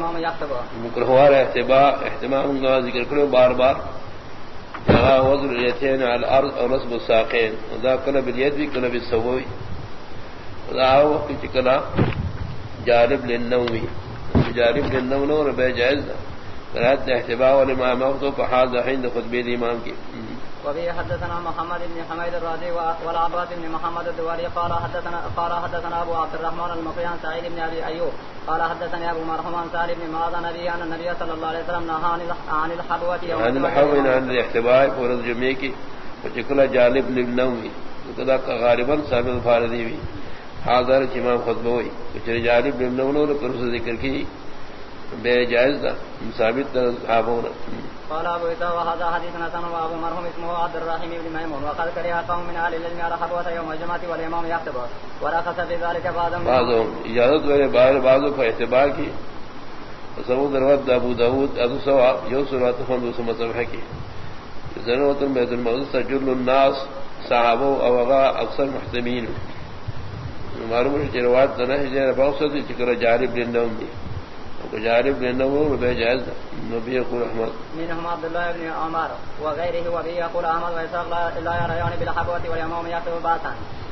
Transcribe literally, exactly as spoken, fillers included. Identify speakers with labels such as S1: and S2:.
S1: والامام يخطب
S2: مکروہ احتباء احتمام کا ذکر کرو بار بار وضع الیتین علی الارض اور نصب الساقین وذا کنا بالید بھی کنا بالسووی وذا وقت چکنا جارب للنومی جارب للنوم نور بے جائز قرات احتباء والامام وقت فحاض عند خطبہ الامام کی.
S1: وبه حدثنا محمد بن حميد الرازي والعباس بن محمد الدواري قال حدثنا قال حدثنا ابو عبد الرحمن المقري عن سعيد بن ابي ايوب قال حدثني ابو مرحوم عن سالم بن معاذ نبي ان النبي صلى الله عليه وسلم نهى عن الحبوة يوم
S2: عن الحبوة عن الاحتباء فرض جمعه کی وجکلا جانب للنوم کذا غالبا ثابت فاردی بھی حاضر امام خطبہ ہوئی کچھ جانب للنوم اور پرس ذکر کی بے جائز دا ثابت صحابوں.
S1: قال ابو عيسى وهذا حديث حسن وابو مرحوم اسمه عبد الرحيم بن ميمون وقد كره قوم من اهل العلم على حبوة يوم الجمعة والامام يخطب ورخص في ذلك بعضهم
S2: بعضهم اجازت والے بعض بعضوں کو اعتبار کی سعود رواد ابو داود ابو سوا یوسرات فن دوسرا مذہب ہے کہ ضرورت بیت المقدس تجل الناس صحابہ او غا اکثر محتمین معلوم ہے کہ روایت نہ ہے بہت سے ذکر جارب للنوم جارب للنوم بے جائز نبی يقول احمد
S1: منهم عبد الله بن عمر وغيره وبه يقول احمد وإسحاق لا يريان بالحبوة واليمام يخطب باسا